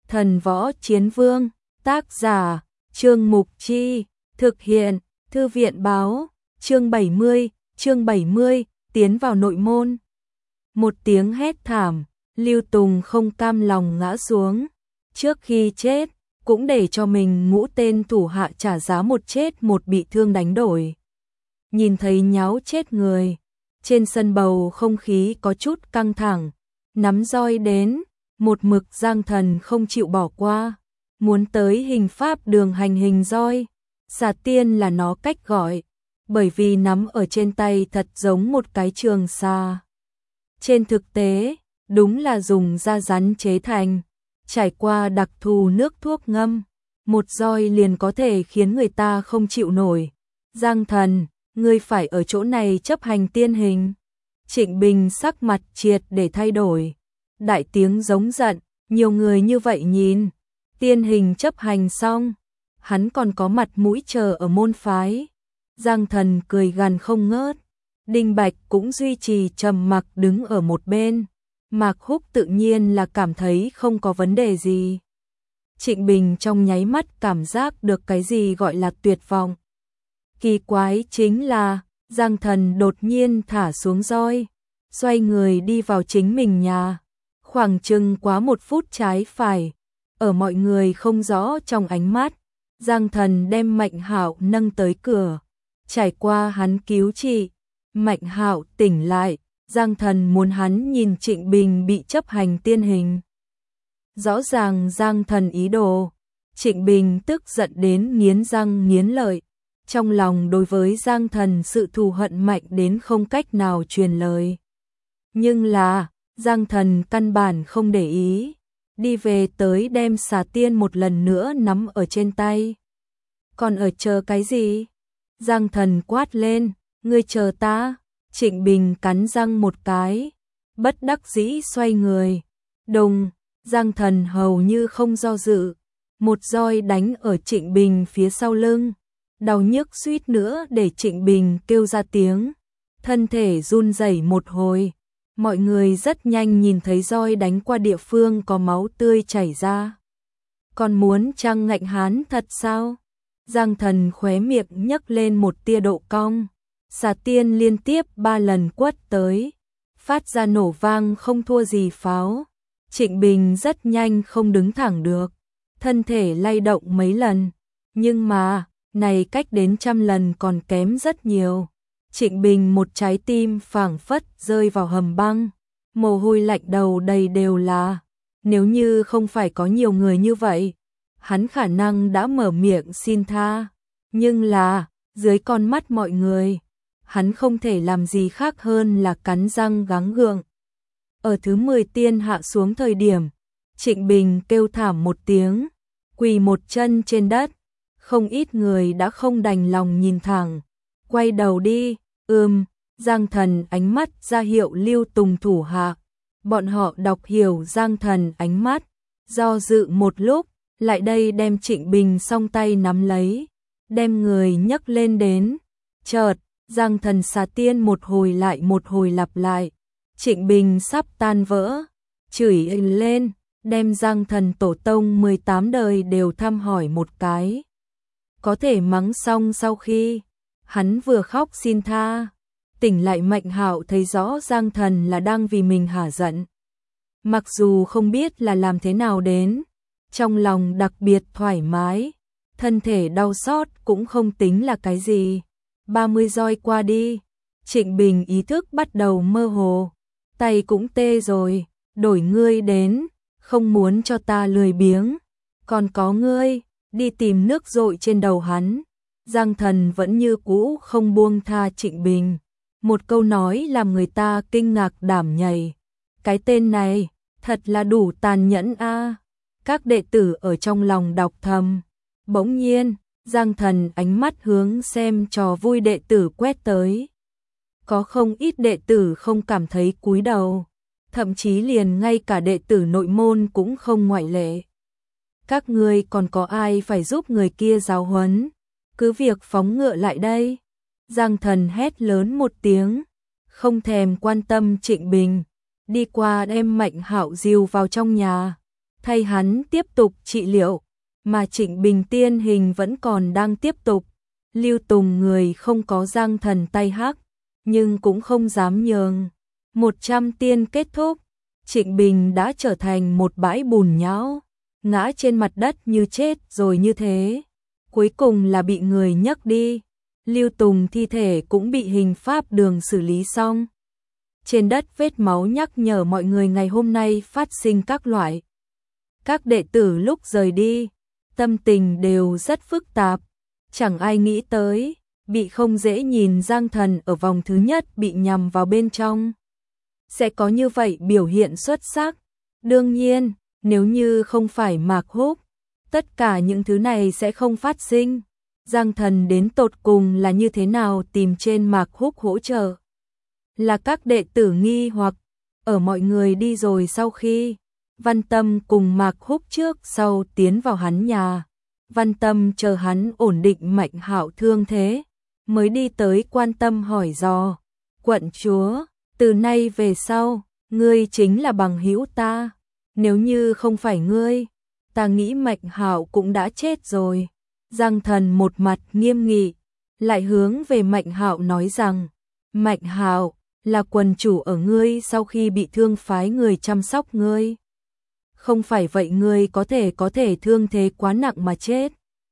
Thần Võ Chiến Vương, tác giả, Trương Mục Chi, thực hiện, Thư viện Báo, chương 70, tiến vào nội môn. Một tiếng hét thảm, Lưu Tùng không cam lòng ngã xuống, trước khi chết, cũng để cho mình ngũ tên thủ hạ trả giá một chết một bị thương đánh đổi. Nhìn thấy nháo chết người, trên sân bầu không khí có chút căng thẳng, nắm roi đến, một mực Giang Thần không chịu bỏ qua, muốn tới hình pháp đường hành hình roi, xà tiên là nó cách gọi, bởi vì nắm ở trên tay thật giống một cái trường xà. Trên thực tế, đúng là dùng da rắn chế thành, trải qua đặc thù nước thuốc ngâm, một roi liền có thể khiến người ta không chịu nổi. Giang Thần, ngươi phải ở chỗ này chấp hành tiên hình. Trịnh Bình sắc mặt triệt để thay đổi, đại tiếng giống giận, nhiều người như vậy nhìn, tiên hình chấp hành xong, hắn còn có mặt mũi chờ ở môn phái. Giang Thần cười gằn không ngớt, Đinh Bạch cũng duy trì trầm mặc đứng ở một bên, Mạc Húc tự nhiên là cảm thấy không có vấn đề gì. Trịnh Bình trong nháy mắt cảm giác được cái gì gọi là tuyệt vọng. Kỳ quái chính là, Giang Thần đột nhiên thả xuống roi, xoay người đi vào chính mình nhà. Khoảng chừng quá 1 phút trái phải, ở mọi người không rõ trong ánh mắt, Giang Thần đem Mạnh Hạo nâng tới cửa, trải qua hắn cứu trị, Mạnh Hạo tỉnh lại, Giang Thần muốn hắn nhìn Trịnh Bình bị chấp hành tiên hình. Rõ ràng Giang Thần ý đồ, Trịnh Bình tức giận đến nghiến răng nghiến lợi, trong lòng đối với Giang Thần sự thù hận mạnh đến không cách nào truyền lời. Nhưng là, Giang Thần căn bản không để ý, đi về tới đem xà tiên một lần nữa nắm ở trên tay. Còn ở chờ cái gì? Giang Thần quát lên, ngươi chờ ta. Trịnh Bình cắn răng một cái, bất đắc dĩ xoay người. Đùng, Giang Thần hầu như không do dự, một roi đánh ở Trịnh Bình phía sau lưng, đau nhức suýt nữa để Trịnh Bình kêu ra tiếng, thân thể run rẩy một hồi. Mọi người rất nhanh nhìn thấy roi đánh qua địa phương có máu tươi chảy ra. Còn muốn trăng ngạnh hán thật sao? Giang Thần khóe miệng nhấc lên một tia độ cong, xà tiên liên tiếp 3 lần quất tới, phát ra nổ vang không thua gì pháo. Trịnh Bình rất nhanh không đứng thẳng được, thân thể lay động mấy lần, nhưng mà, này cách đến 100 lần còn kém rất nhiều. Trịnh Bình một trái tim phảng phất rơi vào hầm băng, mồ hôi lạnh đầu đầy đều là, nếu như không phải có nhiều người như vậy, hắn khả năng đã mở miệng xin tha, nhưng là, dưới con mắt mọi người, hắn không thể làm gì khác hơn là cắn răng gắng gượng. Ở thứ 10 tiên hạ xuống thời điểm, Trịnh Bình kêu thảm một tiếng, quỳ một chân trên đất, không ít người đã không đành lòng nhìn thẳng, quay đầu đi. Giang Thần ánh mắt ra hiệu Lưu Tùng thủ hạ, bọn họ đọc hiểu Giang Thần ánh mắt, do dự một lúc, lại đây đem Trịnh Bình song tay nắm lấy, đem người nhấc lên đến. Chợt, Giang Thần xà tiên một hồi lại một hồi lặp lại, Trịnh Bình sắp tan vỡ, chửi lên, đem Giang Thần tổ tông 18 đời đều thăm hỏi một cái. Có thể mắng xong sau khi hắn vừa khóc xin tha, tỉnh lại Mạnh Hạo thấy rõ Giang Thần là đang vì mình hả giận. Mặc dù không biết là làm thế nào đến, trong lòng đặc biệt thoải mái, thân thể đau xót cũng không tính là cái gì. 30 roi qua đi, Trịnh Bình ý thức bắt đầu mơ hồ, tay cũng tê rồi, đổi ngươi đến, không muốn cho ta lười biếng, còn có ngươi, đi tìm nước dội trên đầu hắn. Giang Thần vẫn như cũ không buông tha Trịnh Bình, một câu nói làm người ta kinh ngạc đảm nhảy. Cái tên này, thật là đủ tàn nhẫn a. Các đệ tử ở trong lòng đọc thầm. Bỗng nhiên, Giang Thần ánh mắt hướng xem trò vui đệ tử quét tới. Có không ít đệ tử không cảm thấy cúi đầu, thậm chí liền ngay cả đệ tử nội môn cũng không ngoại lệ. Các ngươi còn có ai phải giúp người kia giáo huấn? Cứ việc phóng ngựa lại đây. Giang Thần hét lớn một tiếng, không thèm quan tâm Trịnh Bình, đi qua đem Mạnh Hạo dìu vào trong nhà. thay hắn tiếp tục trị liệu, mà Trịnh Bình tiên hình vẫn còn đang tiếp tục. Lưu Tùng người không có Giang Thần tay hắc, nhưng cũng không dám nhường. 100 tiên kết thúc, Trịnh Bình đã trở thành một bãi bùn nhão, ngã trên mặt đất như chết rồi như thế. Cuối cùng là bị người nhấc đi. Lưu Tùng thi thể cũng bị hình pháp đường xử lý xong. Trên đất vết máu nhắc nhở mọi người ngày hôm nay phát sinh các loại. Các đệ tử lúc rời đi, tâm tình đều rất phức tạp. Chẳng ai nghĩ tới, bị không dễ nhìn Giang Thần ở vòng thứ nhất bị nhằm vào bên trong. Sẽ có như vậy biểu hiện xuất sắc. Đương nhiên, nếu như không phải Mạc Húc, tất cả những thứ này sẽ không phát sinh. Giang Thần đến tột cùng là như thế nào tìm trên Mạc Húc hỗ trợ. Là các đệ tử nghi hoặc, ở mọi người đi rồi sau khi, Văn Tâm cùng Mạc Húc trước sau tiến vào hắn nhà. Văn Tâm chờ hắn ổn định Mạnh Hạo thương thế, mới đi tới quan tâm hỏi dò. Quận chúa, từ nay về sau, ngươi chính là bằng hữu ta. Nếu như không phải ngươi, ta nghĩ Mạnh Hạo cũng đã chết rồi. Giang Thần một mặt nghiêm nghị, lại hướng về Mạnh Hạo nói rằng, Mạnh Hạo là quần chủ ở ngươi sau khi bị thương phái người chăm sóc ngươi. Không phải vậy ngươi có thể thương thế quá nặng mà chết.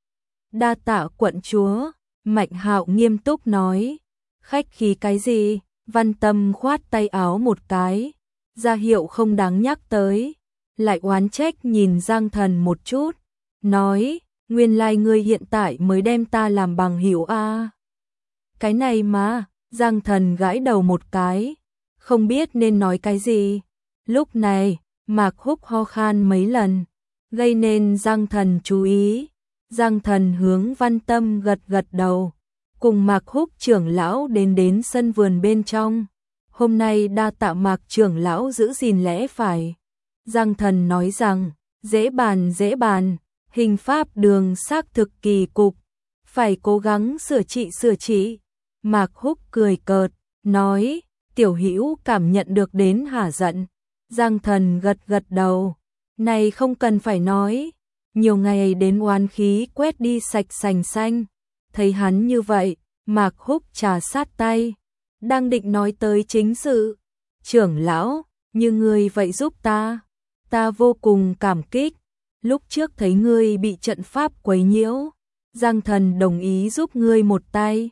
Đa tạ quận chúa, Mạnh Hạo nghiêm túc nói. Khách khí cái gì? Văn Tâm khoát tay áo một cái, ra hiệu không đáng nhắc tới. Lại oán trách nhìn Giang Thần một chút, nói, nguyên lai ngươi hiện tại mới đem ta làm bằng hữu a. Cái này mà, Giang Thần gãi đầu một cái, không biết nên nói cái gì. Lúc này, Mạc Húc ho khan mấy lần, gây nên Giang Thần chú ý. Giang Thần hướng Văn Tâm gật gật đầu, cùng Mạc Húc trưởng lão đến sân vườn bên trong. Hôm nay đa tạ Mạc trưởng lão giữ gìn lẽ phải. Giang Thần nói rằng, dễ bàn, hình pháp đường xác thực kỳ cục, phải cố gắng sửa trị. Mạc Húc cười cợt, nói, tiểu hữu cảm nhận được đến hả giận. Giang Thần gật gật đầu, này không cần phải nói, nhiều ngày đến oán khí quét đi sạch sành xanh. Thấy hắn như vậy, Mạc Húc trà sát tay, đang định nói tới chính sự. Trưởng lão, như ngươi vậy giúp ta vô cùng cảm kích. Lúc trước thấy ngươi bị trận pháp quấy nhiễu, Giang Thần đồng ý giúp ngươi một tay.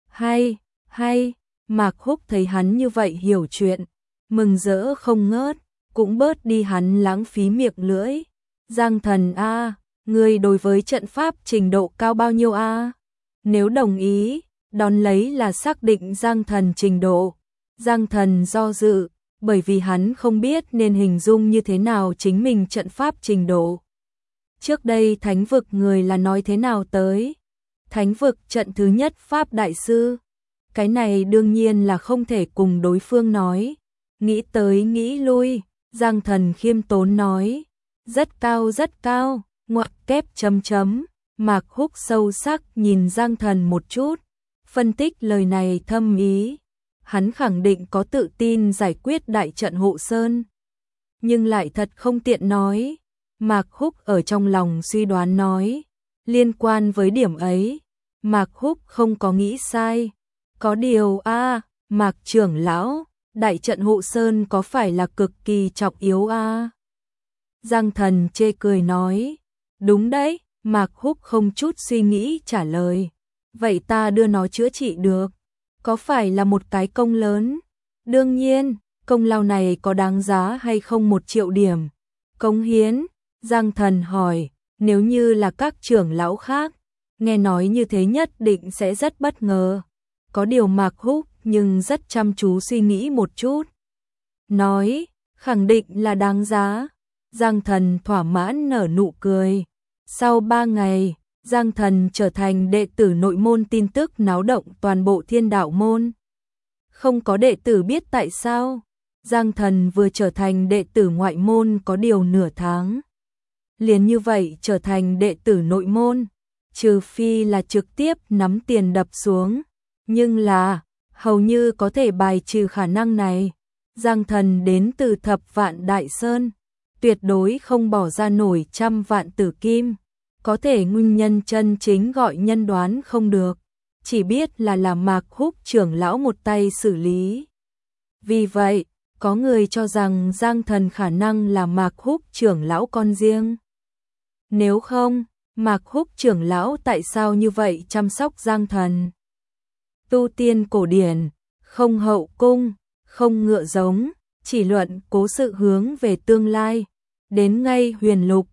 Hay, Mạc Húc thấy hắn như vậy hiểu chuyện, mừng rỡ không ngớt, cũng bớt đi hắn lãng phí miệng lưỡi. Giang Thần a, ngươi đối với trận pháp trình độ cao bao nhiêu a? Nếu đồng ý, đón lấy là xác định Giang Thần trình độ. Giang Thần do dự, bởi vì hắn không biết nên hình dung như thế nào chính mình trận pháp trình độ. Trước đây thánh vực người là nói thế nào tới? Thánh vực trận thứ nhất pháp đại sư. Cái này đương nhiên là không thể cùng đối phương nói. Nghĩ tới nghĩ lui, Giang Thần khiêm tốn nói. Rất cao, ngoặc kép chấm chấm. Mạc Húc sâu sắc nhìn Giang Thần một chút, phân tích lời này thâm ý. Hắn khẳng định có tự tin giải quyết đại trận hộ sơn, nhưng lại thật không tiện nói. Mạc Húc ở trong lòng suy đoán nói, liên quan với điểm ấy, Mạc Húc không có nghĩ sai. Có điều Mạc trưởng lão, đại trận hộ sơn có phải là cực kỳ trọng yếu a? Giang Thần chê cười nói, đúng đấy. Mạc Húc không chút suy nghĩ trả lời, vậy ta đưa nó chữa trị được, có phải là một cái công lớn? Đương nhiên, công lao này có đáng giá hay không 1 triệu điểm? Cống hiến? Giang Thần hỏi, nếu như là các trưởng lão khác, nghe nói như thế nhất định sẽ rất bất ngờ. Có điều Mạc Húc nhưng rất chăm chú suy nghĩ một chút, nói, khẳng định là đáng giá. Giang Thần thỏa mãn nở nụ cười. Sau 3 ngày, Giang Thần trở thành đệ tử nội môn, tin tức náo động toàn bộ Thiên Đạo môn. Không có đệ tử biết tại sao, Giang Thần vừa trở thành đệ tử ngoại môn có điều nửa tháng. Liền như vậy trở thành đệ tử nội môn, trừ phi là trực tiếp nắm tiền đập xuống, nhưng là, hầu như có thể bài trừ khả năng này. Giang Thần đến từ Thập Vạn Đại Sơn, tuyệt đối không bỏ ra nổi trăm vạn tử kim. Có thể nguyên nhân chân chính gọi nhân đoán không được, chỉ biết là Mạc Húc trưởng lão một tay xử lý. Vì vậy, có người cho rằng Giang Thần khả năng là Mạc Húc trưởng lão con riêng. Nếu không, Mạc Húc trưởng lão tại sao như vậy chăm sóc Giang Thần? Tu tiên cổ điển, không hậu cung, không ngựa giống, chỉ luận cố sự hướng về tương lai. Đến ngay huyền lục,